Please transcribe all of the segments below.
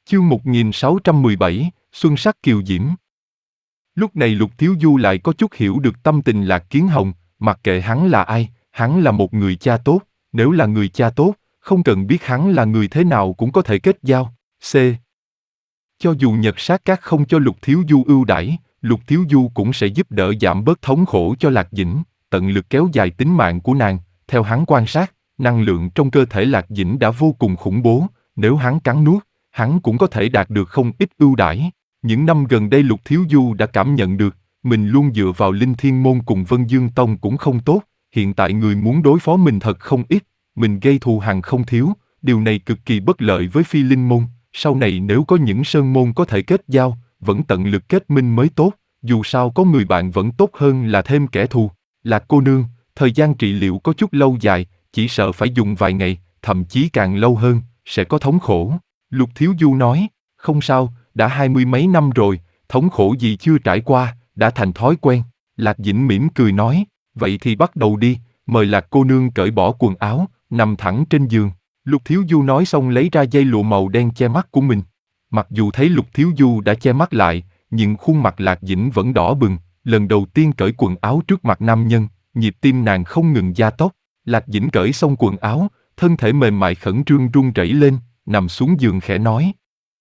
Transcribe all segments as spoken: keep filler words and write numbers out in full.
Chương một nghìn sáu trăm mười bảy, Xuân sắc kiều diễm. Lúc này Lục Thiếu Du lại có chút hiểu được tâm tình Lạc Kiến Hồng, mặc kệ hắn là ai, hắn là một người cha tốt, nếu là người cha tốt, không cần biết hắn là người thế nào cũng có thể kết giao. C. Cho dù Nhật Sát Các không cho Lục Thiếu Du ưu đãi, Lục Thiếu Du cũng sẽ giúp đỡ giảm bớt thống khổ cho Lạc Dĩnh, tận lực kéo dài tính mạng của nàng. Theo hắn quan sát, năng lượng trong cơ thể Lạc Dĩnh đã vô cùng khủng bố, nếu hắn cắn nuốt, hắn cũng có thể đạt được không ít ưu đãi. Những năm gần đây Lục Thiếu Du đã cảm nhận được, mình luôn dựa vào Linh Thiên Môn cùng Vân Dương Tông cũng không tốt, hiện tại người muốn đối phó mình thật không ít, mình gây thù hằn không thiếu, điều này cực kỳ bất lợi với Phi Linh Môn, sau này nếu có những sơn môn có thể kết giao, vẫn tận lực kết minh mới tốt, dù sao có người bạn vẫn tốt hơn là thêm kẻ thù. Lạc cô nương, thời gian trị liệu có chút lâu dài, chỉ sợ phải dùng vài ngày, thậm chí càng lâu hơn, sẽ có thống khổ. Lục Thiếu Du nói, không sao, đã hai mươi mấy năm rồi, thống khổ gì chưa trải qua, đã thành thói quen. Lạc Dĩnh mỉm cười nói, vậy thì bắt đầu đi, mời Lạc cô nương cởi bỏ quần áo, nằm thẳng trên giường. Lục Thiếu Du nói xong lấy ra dây lụa màu đen che mắt của mình. Mặc dù thấy Lục Thiếu Du đã che mắt lại, nhưng khuôn mặt Lạc Dĩnh vẫn đỏ bừng, lần đầu tiên cởi quần áo trước mặt nam nhân, nhịp tim nàng không ngừng gia tốc. Lạc Dĩnh cởi xong quần áo, thân thể mềm mại khẩn trương run rẩy lên, nằm xuống giường khẽ nói.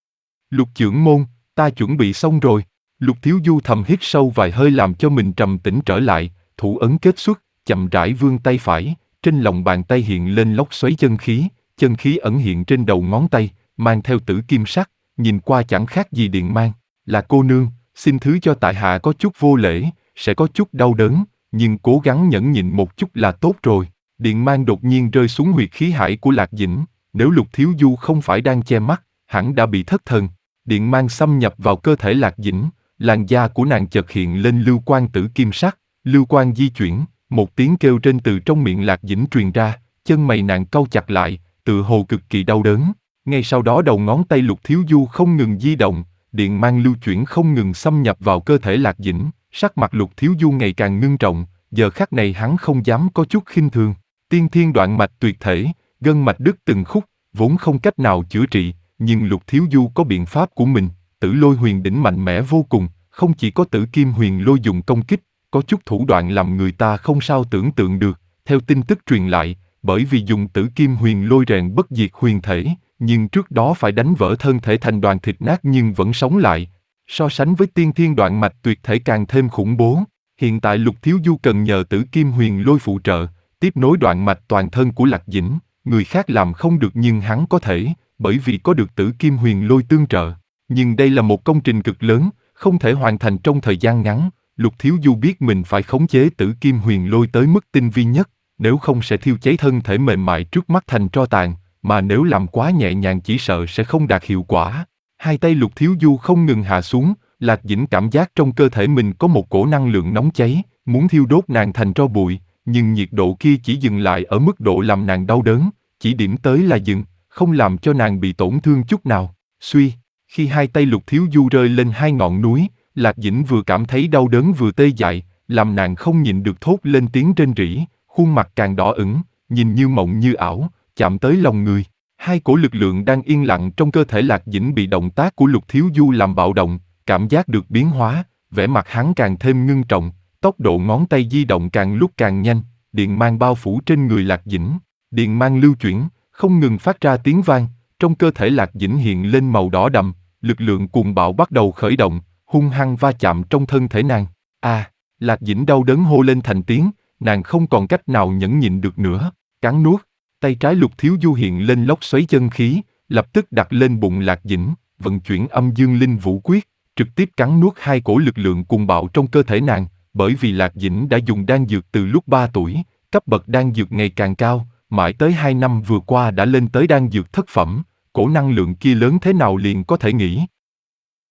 Lục trưởng môn, ta chuẩn bị xong rồi. Lục Thiếu Du thầm hít sâu vài hơi làm cho mình trầm tĩnh trở lại, thủ ấn kết xuất, chậm rãi vươn tay phải, trên lòng bàn tay hiện lên lốc xoáy chân khí, chân khí ẩn hiện trên đầu ngón tay, mang theo tử kim sắc, nhìn qua chẳng khác gì điện mang. Là cô nương, xin thứ cho tại hạ có chút vô lễ, sẽ có chút đau đớn, nhưng cố gắng nhẫn nhịn một chút là tốt rồi. Điện mang đột nhiên rơi xuống huyệt khí hải của Lạc Dĩnh, nếu Lục Thiếu Du không phải đang che mắt, hẳn đã bị thất thần. Điện mang xâm nhập vào cơ thể Lạc Dĩnh, làn da của nàng chợt hiện lên lưu quang tử kim sắc, lưu quang di chuyển, một tiếng kêu trên từ trong miệng Lạc Dĩnh truyền ra, chân mày nàng cau chặt lại, tự hồ cực kỳ đau đớn. Ngay sau đó đầu ngón tay Lục Thiếu Du không ngừng di động, điện mang lưu chuyển không ngừng xâm nhập vào cơ thể Lạc Dĩnh, sắc mặt Lục Thiếu Du ngày càng ngưng trọng, giờ khắc này hắn không dám có chút khinh thường. Tiên thiên đoạn mạch tuyệt thể, gân mạch đứt từng khúc, vốn không cách nào chữa trị, nhưng Lục Thiếu Du có biện pháp của mình. Tử Lôi Huyền Đỉnh mạnh mẽ vô cùng, không chỉ có Tử Kim Huyền Lôi dùng công kích, có chút thủ đoạn làm người ta không sao tưởng tượng được. Theo tin tức truyền lại, bởi vì dùng Tử Kim Huyền Lôi rèn bất diệt huyền thể, nhưng trước đó phải đánh vỡ thân thể thành đoàn thịt nát nhưng vẫn sống lại. So sánh với tiên thiên đoạn mạch tuyệt thể càng thêm khủng bố. Hiện tại Lục Thiếu Du cần nhờ Tử Kim Huyền Lôi phụ trợ, tiếp nối đoạn mạch toàn thân của Lạc Dĩnh, người khác làm không được nhưng hắn có thể, bởi vì có được Tử Kim Huyền Lôi tương trợ. Nhưng đây là một công trình cực lớn, không thể hoàn thành trong thời gian ngắn. Lục Thiếu Du biết mình phải khống chế Tử Kim Huyền Lôi tới mức tinh vi nhất, nếu không sẽ thiêu cháy thân thể mềm mại trước mắt thành tro tàn, mà nếu làm quá nhẹ nhàng chỉ sợ sẽ không đạt hiệu quả. Hai tay Lục Thiếu Du không ngừng hạ xuống, Lạc Dĩnh cảm giác trong cơ thể mình có một cổ năng lượng nóng cháy, muốn thiêu đốt nàng thành tro bụi, nhưng nhiệt độ kia chỉ dừng lại ở mức độ làm nàng đau đớn, chỉ điểm tới là dừng, không làm cho nàng bị tổn thương chút nào. Suy, khi hai tay Lục Thiếu Du rơi lên hai ngọn núi, Lạc Dĩnh vừa cảm thấy đau đớn vừa tê dại, làm nàng không nhịn được thốt lên tiếng rên rỉ, khuôn mặt càng đỏ ửng, nhìn như mộng như ảo, chạm tới lòng người. Hai cổ lực lượng đang yên lặng trong cơ thể Lạc Dĩnh bị động tác của Lục Thiếu Du làm bạo động, cảm giác được biến hóa, vẻ mặt hắn càng thêm ngưng trọng, tốc độ ngón tay di động càng lúc càng nhanh, điện mang bao phủ trên người Lạc Dĩnh, điện mang lưu chuyển, không ngừng phát ra tiếng vang, trong cơ thể Lạc Dĩnh hiện lên màu đỏ đậm, lực lượng cuồng bạo bắt đầu khởi động, hung hăng va chạm trong thân thể nàng. A, à, Lạc Dĩnh đau đớn hô lên thành tiếng, nàng không còn cách nào nhẫn nhịn được nữa, cắn nuốt. Tay trái Lục Thiếu Du hiện lên lốc xoáy chân khí, lập tức đặt lên bụng Lạc Dĩnh, vận chuyển âm dương linh vũ quyết, trực tiếp cắn nuốt hai cổ lực lượng cuồng bạo trong cơ thể nàng, bởi vì Lạc Dĩnh đã dùng đan dược từ lúc ba tuổi, cấp bậc đan dược ngày càng cao, mãi tới hai năm vừa qua đã lên tới đan dược thất phẩm, cổ năng lượng kia lớn thế nào liền có thể nghĩ.